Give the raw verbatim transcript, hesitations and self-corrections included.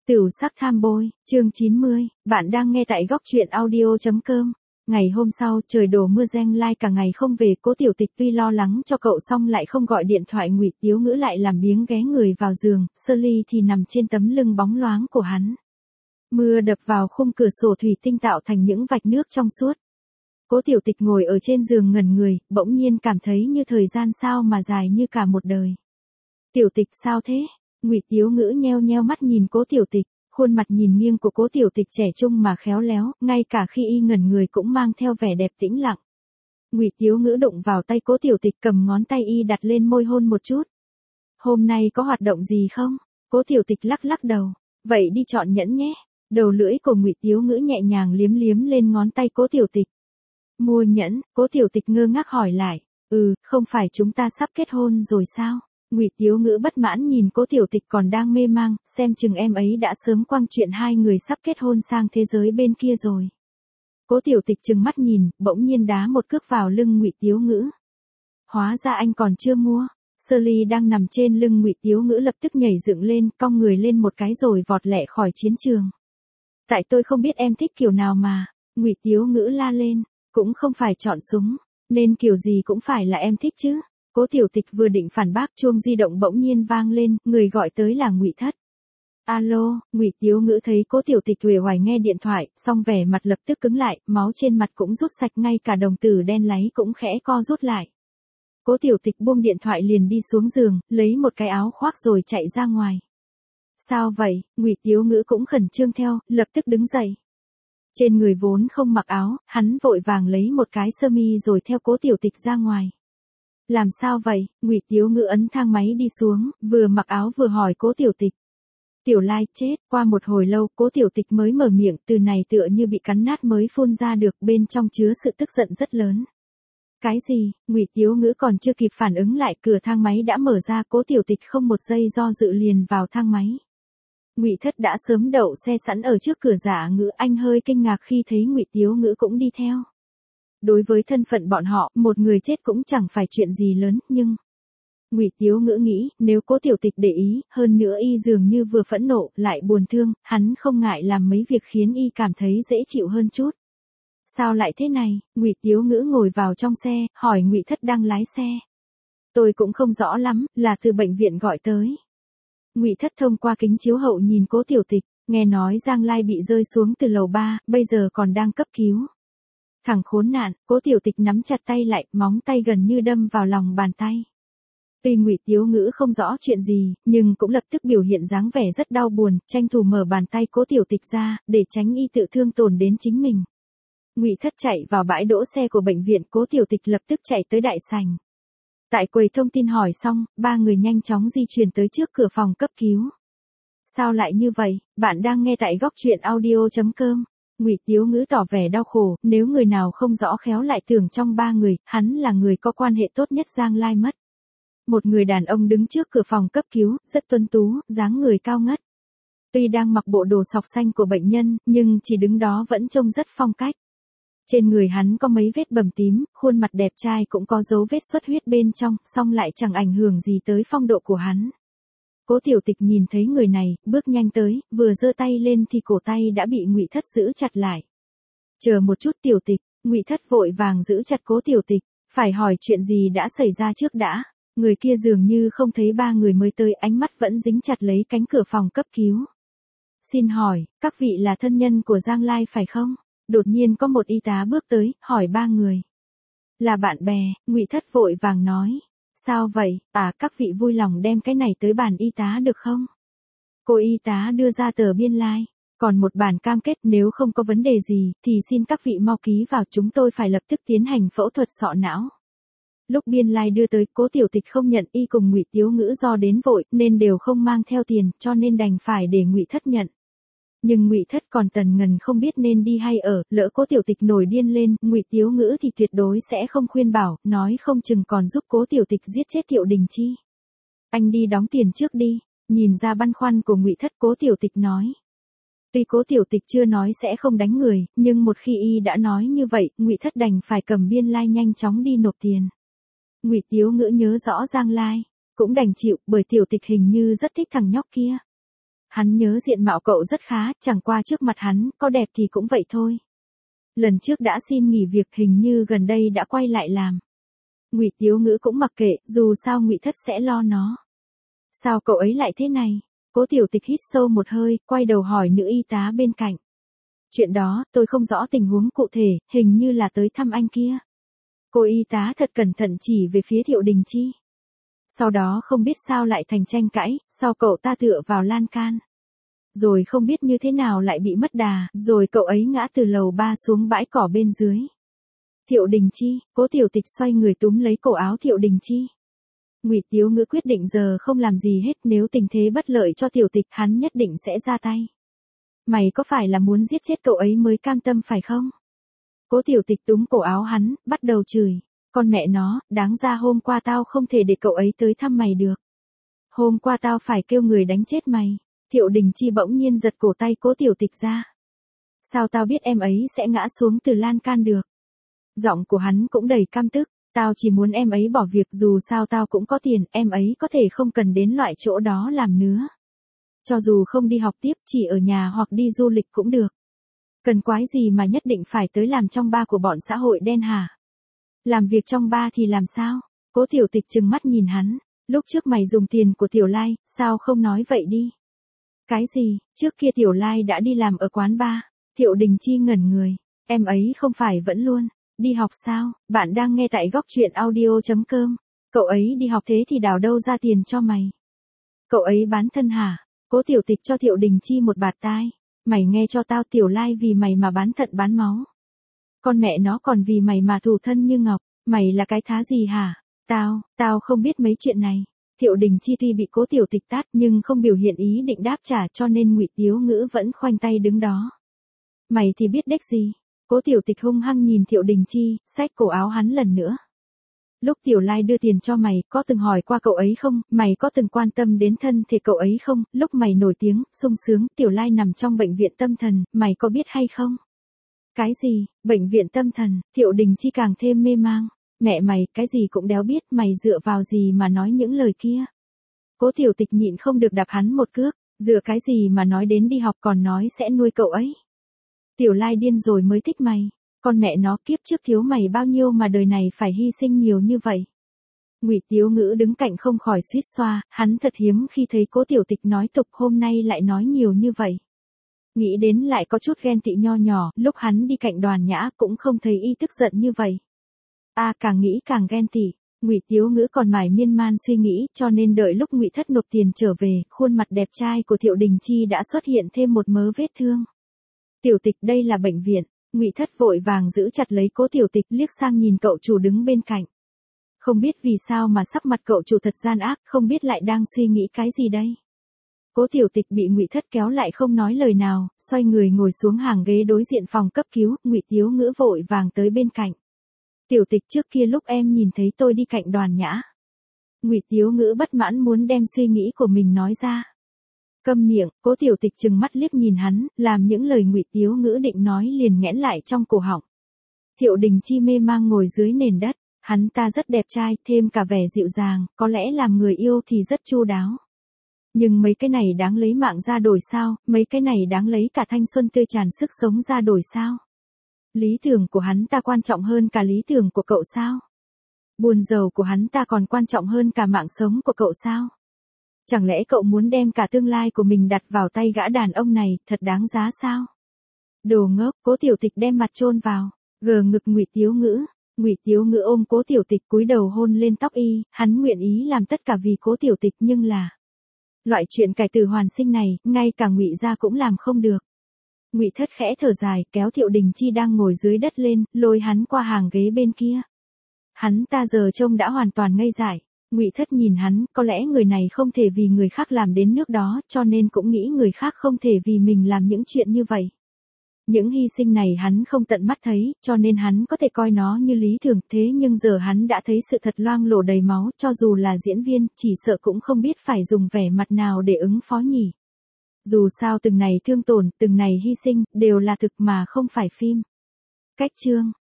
Tửu sắc tham bôi, chương chín mươi, bạn đang nghe tại góc truyện audio.com. Ngày hôm sau, trời đổ mưa reng lai cả ngày không về, Cố Tiểu Tịch tuy lo lắng cho cậu xong lại không gọi điện thoại. Ngụy Tiếu Ngữ lại làm biếng ghé người vào giường, Sơ Ly thì nằm trên tấm lưng bóng loáng của hắn. Mưa đập vào khung cửa sổ thủy tinh tạo thành những vạch nước trong suốt. Cố Tiểu Tịch ngồi ở trên giường ngẩn người, bỗng nhiên cảm thấy như thời gian sao mà dài như cả một đời. Tiểu Tịch sao thế? Ngụy Tiếu Ngữ nheo nheo mắt nhìn Cố Tiểu Tịch, khuôn mặt nhìn nghiêng của Cố Tiểu Tịch trẻ trung mà khéo léo, ngay cả khi y ngẩn người cũng mang theo vẻ đẹp tĩnh lặng. Ngụy Tiếu Ngữ đụng vào tay Cố Tiểu Tịch, cầm ngón tay y đặt lên môi hôn một chút. Hôm nay có hoạt động gì không? Cố Tiểu Tịch lắc lắc đầu. Vậy đi chọn nhẫn nhé. Đầu lưỡi của Ngụy Tiếu Ngữ nhẹ nhàng liếm liếm lên ngón tay Cố Tiểu Tịch. Mua nhẫn? Cố Tiểu Tịch ngơ ngác hỏi lại. Ừ, không phải chúng ta sắp kết hôn rồi sao? Ngụy Tiếu Ngữ bất mãn nhìn Cố Tiểu Tịch còn đang mê mang, xem chừng em ấy đã sớm quăng chuyện hai người sắp kết hôn sang thế giới bên kia rồi. Cố Tiểu Tịch trừng mắt nhìn, bỗng nhiên đá một cước vào lưng Ngụy Tiếu Ngữ. Hóa ra anh còn chưa mua. Sơ Ly đang nằm trên lưng Ngụy Tiếu Ngữ lập tức nhảy dựng lên, cong người lên một cái rồi vọt lẹ khỏi chiến trường. Tại tôi không biết em thích kiểu nào mà. Ngụy Tiếu Ngữ la lên, cũng không phải chọn súng, nên kiểu gì cũng phải là em thích chứ. Cố Tiểu Tịch vừa định phản bác, chuông di động bỗng nhiên vang lên, người gọi tới là Ngụy Thất. Alo, Ngụy Tiếu Ngữ thấy Cố Tiểu Tịch uể oải nghe điện thoại, song vẻ mặt lập tức cứng lại, máu trên mặt cũng rút sạch, ngay cả đồng tử đen láy cũng khẽ co rút lại. Cố Tiểu Tịch buông điện thoại liền đi xuống giường, lấy một cái áo khoác rồi chạy ra ngoài. Sao vậy? Ngụy Tiếu Ngữ cũng khẩn trương theo, lập tức đứng dậy. Trên người vốn không mặc áo, hắn vội vàng lấy một cái sơ mi rồi theo Cố Tiểu Tịch ra ngoài. Làm sao vậy? Ngụy Tiếu Ngữ ấn thang máy đi xuống, vừa mặc áo vừa hỏi Cố Tiểu Tịch. Tiểu Lai chết. Qua một hồi lâu, Cố Tiểu Tịch mới mở miệng, từ này tựa như bị cắn nát mới phun ra được, bên trong chứa sự tức giận rất lớn. Cái gì? Ngụy Tiếu Ngữ còn chưa kịp phản ứng lại, cửa thang máy đã mở ra, Cố Tiểu Tịch không một giây do dự liền vào thang máy. Ngụy Thất đã sớm đậu xe sẵn ở trước cửa Giả Ngữ, anh hơi kinh ngạc khi thấy Ngụy Tiếu Ngữ cũng đi theo. Đối với thân phận bọn họ, một người chết cũng chẳng phải chuyện gì lớn, nhưng Ngụy Tiếu Ngữ nghĩ, nếu Cố Tiểu Tịch để ý, hơn nữa y dường như vừa phẫn nộ, lại buồn thương, hắn không ngại làm mấy việc khiến y cảm thấy dễ chịu hơn chút. Sao lại thế này? Ngụy Tiếu Ngữ ngồi vào trong xe, hỏi Ngụy Thất đang lái xe. Tôi cũng không rõ lắm, là từ bệnh viện gọi tới. Ngụy Thất thông qua kính chiếu hậu nhìn Cố Tiểu Tịch, nghe nói Giang Lai bị rơi xuống từ lầu ba, bây giờ còn đang cấp cứu. Thằng khốn nạn. Cố Tiểu Tịch nắm chặt tay lại, móng tay gần như đâm vào lòng bàn tay. Tuy Ngụy Tiếu Ngữ không rõ chuyện gì, nhưng cũng lập tức biểu hiện dáng vẻ rất đau buồn, tranh thủ mở bàn tay Cố Tiểu Tịch ra, để tránh y tự thương tổn đến chính mình. Ngụy Thất chạy vào bãi đỗ xe của bệnh viện, Cố Tiểu Tịch lập tức chạy tới đại sảnh. Tại quầy thông tin hỏi xong, ba người nhanh chóng di chuyển tới trước cửa phòng cấp cứu. Sao lại như vậy? Bạn đang nghe tại góc truyện audio.com. Ngụy Tiếu Ngữ tỏ vẻ đau khổ, nếu người nào không rõ khéo lại tưởng trong ba người, hắn là người có quan hệ tốt nhất Giang Lai mất. Một người đàn ông đứng trước cửa phòng cấp cứu, rất tuấn tú, dáng người cao ngất. Tuy đang mặc bộ đồ sọc xanh của bệnh nhân, nhưng chỉ đứng đó vẫn trông rất phong cách. Trên người hắn có mấy vết bầm tím, khuôn mặt đẹp trai cũng có dấu vết xuất huyết bên trong, song lại chẳng ảnh hưởng gì tới phong độ của hắn. Cố Tiểu Tịch nhìn thấy người này, bước nhanh tới, vừa giơ tay lên thì cổ tay đã bị Ngụy Thất giữ chặt lại. Chờ một chút Tiểu Tịch. Ngụy Thất vội vàng giữ chặt Cố Tiểu Tịch, phải hỏi chuyện gì đã xảy ra trước đã. Người kia dường như không thấy ba người mới tới, ánh mắt vẫn dính chặt lấy cánh cửa phòng cấp cứu. Xin hỏi, các vị là thân nhân của Giang Lai phải không? Đột nhiên có một y tá bước tới, hỏi ba người. Là bạn bè. Ngụy Thất vội vàng nói. Sao vậy? À, các vị vui lòng đem cái này tới bàn y tá được không? Cô y tá đưa ra tờ biên lai, còn một bản cam kết, nếu không có vấn đề gì, thì xin các vị mau ký vào, chúng tôi phải lập tức tiến hành phẫu thuật sọ não. Lúc biên lai đưa tới, Cố Tiểu Tịch không nhận, y cùng Ngụy Tiếu Ngữ do đến vội, nên đều không mang theo tiền, cho nên đành phải để Ngụy Thất nhận. Nhưng Ngụy Thất còn tần ngần không biết nên đi hay ở, lỡ Cố Tiểu Tịch nổi điên lên, Ngụy Tiếu Ngữ thì tuyệt đối sẽ không khuyên bảo, nói không chừng còn giúp Cố Tiểu Tịch giết chết Thiệu Đình Chi. Anh đi đóng tiền trước đi. Nhìn ra băn khoăn của Ngụy Thất, Cố Tiểu Tịch nói. Tuy Cố Tiểu Tịch chưa nói sẽ không đánh người, nhưng một khi y đã nói như vậy, Ngụy Thất đành phải cầm biên lai nhanh chóng đi nộp tiền. Ngụy Tiếu Ngữ nhớ rõ Giang Lai, cũng đành chịu, bởi Tiểu Tịch hình như rất thích thằng nhóc kia. Hắn nhớ diện mạo cậu rất khá, chẳng qua trước mặt hắn, có đẹp thì cũng vậy thôi. Lần trước đã xin nghỉ việc, hình như gần đây đã quay lại làm. Ngụy Tiếu Ngữ cũng mặc kệ, dù sao Ngụy Thất sẽ lo nó. Sao cậu ấy lại thế này? Cố Tiểu Tịch hít sâu một hơi, quay đầu hỏi nữ y tá bên cạnh. Chuyện đó, tôi không rõ tình huống cụ thể, hình như là tới thăm anh kia. Cô y tá thật cẩn thận chỉ về phía Thiệu Đình Chi. Sau đó không biết sao lại thành tranh cãi, sau cậu ta tựa vào lan can. Rồi không biết như thế nào lại bị mất đà, rồi cậu ấy ngã từ lầu ba xuống bãi cỏ bên dưới. Thiệu Đình Chi, Cố Tiểu Tịch xoay người túm lấy cổ áo Thiệu Đình Chi. Ngụy Tiếu Ngữ quyết định giờ không làm gì hết, nếu tình thế bất lợi cho Tiểu Tịch hắn nhất định sẽ ra tay. Mày có phải là muốn giết chết cậu ấy mới cam tâm phải không? Cố Tiểu Tịch túm cổ áo hắn, bắt đầu chửi. Con mẹ nó, đáng ra hôm qua tao không thể để cậu ấy tới thăm mày được. Hôm qua tao phải kêu người đánh chết mày. Thiệu Đình Chi bỗng nhiên giật cổ tay Cố Tiểu Tịch ra. Sao tao biết em ấy sẽ ngã xuống từ lan can được? Giọng của hắn cũng đầy căm tức. Tao chỉ muốn em ấy bỏ việc, dù sao tao cũng có tiền, em ấy có thể không cần đến loại chỗ đó làm nữa. Cho dù không đi học tiếp, chỉ ở nhà hoặc đi du lịch cũng được. Cần quái gì mà nhất định phải tới làm trong ba của bọn xã hội đen hả? Làm việc trong ba thì làm sao? Cố Tiểu Tịch trừng mắt nhìn hắn. Lúc trước mày dùng tiền của Tiểu Lai, sao không nói vậy đi? Cái gì? Trước kia Tiểu Lai đã đi làm ở quán bar. Thiệu Đình Chi ngẩn người. Em ấy không phải vẫn luôn đi học sao? Bạn đang nghe tại góc truyện audio chấm com. Cậu ấy đi học thế thì đào đâu ra tiền cho mày? Cậu ấy bán thân hả? Cố Tiểu Tịch cho Thiệu Đình Chi một bạt tai. Mày nghe cho tao, Tiểu Lai vì mày mà bán thận bán máu. Con mẹ nó còn vì mày mà thù thân như ngọc. Mày là cái thá gì hả? Tao, tao không biết mấy chuyện này. Thiệu Đình Chi tuy bị Cố Tiểu Tịch tát nhưng không biểu hiện ý định đáp trả, cho nên Ngụy Tiếu Ngữ vẫn khoanh tay đứng đó. Mày thì biết đếch gì? Cố Tiểu Tịch hung hăng nhìn Thiệu Đình Chi, xách cổ áo hắn lần nữa. Lúc Tiểu Lai đưa tiền cho mày, có từng hỏi qua cậu ấy không? Mày có từng quan tâm đến thân thể cậu ấy không? Lúc mày nổi tiếng, sung sướng, Tiểu Lai nằm trong bệnh viện tâm thần, mày có biết hay không? Cái gì? Bệnh viện tâm thần? Thiệu Đình Chi càng thêm mê mang. Mẹ mày, cái gì cũng đéo biết, mày dựa vào gì mà nói những lời kia? Cố Tiểu Tịch nhịn không được đạp hắn một cước. Dựa cái gì mà nói đến đi học còn nói sẽ nuôi cậu ấy? Tiểu Lai điên rồi mới thích mày. Con mẹ nó, kiếp trước thiếu mày bao nhiêu mà đời này phải hy sinh nhiều như vậy. Ngụy Tiếu Ngữ đứng cạnh không khỏi suýt xoa, hắn thật hiếm khi thấy Cố Tiểu Tịch nói tục, hôm nay lại nói nhiều như vậy. Nghĩ đến lại có chút ghen tị nho nhỏ, lúc hắn đi cạnh Đoàn Nhã cũng không thấy y tức giận như vậy. A à, càng nghĩ càng ghen tị. Ngụy Tiếu Ngữ còn mải miên man suy nghĩ, cho nên đợi lúc Ngụy Thất nộp tiền trở về, khuôn mặt đẹp trai của Thiệu Đình Chi đã xuất hiện thêm một mớ vết thương. Tiểu Tịch, đây là bệnh viện. Ngụy Thất vội vàng giữ chặt lấy Cố Tiểu Tịch, liếc sang nhìn cậu chủ đứng bên cạnh. Không biết vì sao mà sắc mặt cậu chủ thật gian ác, không biết lại đang suy nghĩ cái gì đây. Cố Tiểu Tịch bị Ngụy Thất kéo lại không nói lời nào, xoay người ngồi xuống hàng ghế đối diện phòng cấp cứu. Ngụy Tiếu Ngữ vội vàng tới bên cạnh. Tiểu Tịch, trước kia lúc em nhìn thấy tôi đi cạnh Đoàn Nhã. Ngụy Tiếu Ngữ bất mãn muốn đem suy nghĩ của mình nói ra. Câm miệng. Cố Tiểu Tịch trừng mắt liếc nhìn hắn, làm những lời Ngụy Tiếu Ngữ định nói liền nghẽn lại trong cổ họng. Thiệu Đình Chi mê mang ngồi dưới nền đất, hắn ta rất đẹp trai, thêm cả vẻ dịu dàng, có lẽ làm người yêu thì rất chu đáo. Nhưng mấy cái này đáng lấy mạng ra đổi sao, mấy cái này đáng lấy cả thanh xuân tươi tràn sức sống ra đổi sao? Lý tưởng của hắn ta quan trọng hơn cả lý tưởng của cậu sao? Buồn giàu của hắn ta còn quan trọng hơn cả mạng sống của cậu sao? Chẳng lẽ cậu muốn đem cả tương lai của mình đặt vào tay gã đàn ông này, thật đáng giá sao? Đồ ngốc. Cố Tiểu Tịch đem mặt chôn vào, gờ ngực Ngụy Tiếu Ngữ. Ngụy Tiếu Ngữ ôm Cố Tiểu Tịch cúi đầu hôn lên tóc y, hắn nguyện ý làm tất cả vì Cố Tiểu Tịch, nhưng là loại chuyện cải tử hoàn sinh này, ngay cả Ngụy gia cũng làm không được. Ngụy Thất khẽ thở dài, kéo Thiệu Đình Chi đang ngồi dưới đất lên, lôi hắn qua hàng ghế bên kia. Hắn ta giờ trông đã hoàn toàn ngây dại. Ngụy Thất nhìn hắn, có lẽ người này không thể vì người khác làm đến nước đó, cho nên cũng nghĩ người khác không thể vì mình làm những chuyện như vậy. Những hy sinh này hắn không tận mắt thấy, cho nên hắn có thể coi nó như lý tưởng, thế nhưng giờ hắn đã thấy sự thật loang lổ đầy máu, cho dù là diễn viên, chỉ sợ cũng không biết phải dùng vẻ mặt nào để ứng phó nhỉ. Dù sao từng này thương tổn, từng này hy sinh, đều là thực mà không phải phim. Cách chương.